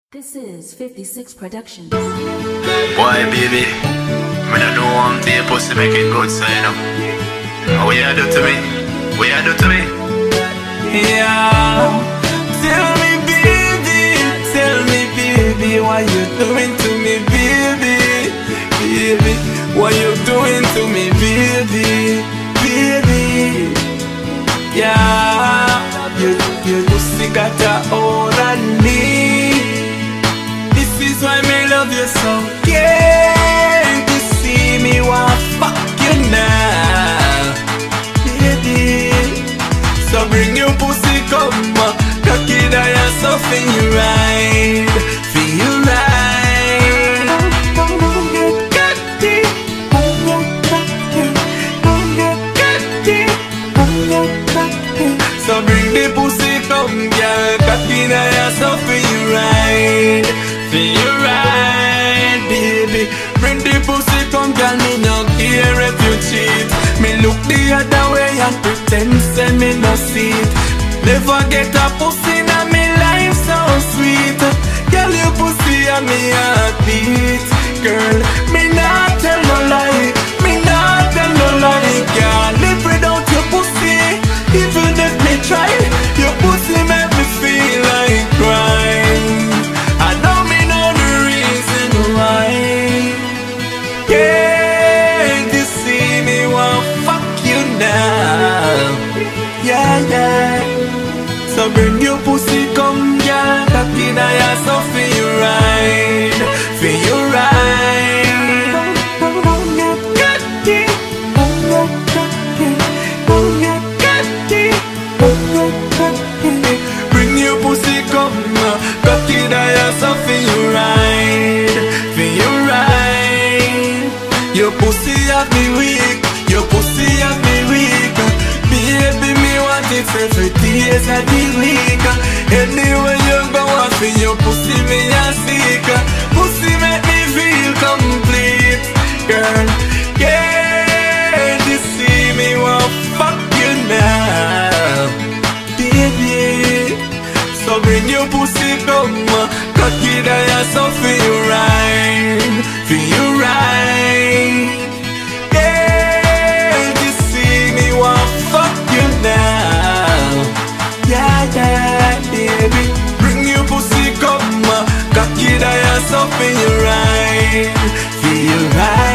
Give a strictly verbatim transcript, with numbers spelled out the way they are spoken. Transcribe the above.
This is fifty-six Productions. Boy, baby, me no know one day pussy make it good, so you know. What you do to me? What you do to me? Yeah, tell me, baby, tell me, baby, what you doing to me, baby, baby, what you doing to me, baby, baby. Yeah, you, you pussy got a hold on me. This is why me love you so. Can't you see me want fuck you now, baby? So bring your pussy come, cock it down so feel you right, feel you right. Got it, so bring the pussy come, girl, cock it down so feel you right, feel you right, baby. Bring the pussy come, girl, me no care if you cheat. Me look the other way and pretend say me no see it. Never get a pussy in me life so sweet. Girl, your pussy and me heartbeat. Girl, me not tell no lie, me not tell no lie. Can't live without your pussy, even if me try. Your pussy make me feel like crying. I don't me know the reason why. Can't you see me want fuck you now? Yeah, yeah. So bring your pussy come, girl, cock it down so feel you right, feel you right. Got it, got it. Bring your pussy come, cock it down so feel you right, feel you right. Your pussy have me weak, your pussy have me weak. Baby, me want it every days of the week. Anywhere you go, I feel your pussy me a seek. Pussy make me feel complete. Girl, can't you see me want fuck you now, baby? So bring your pussy come, cock it down so feel you right, feel you right. Can't you see me want fuck you now? Yeah, yeah, baby. Bring your pussy come, cock it down so feel you right, feel you right.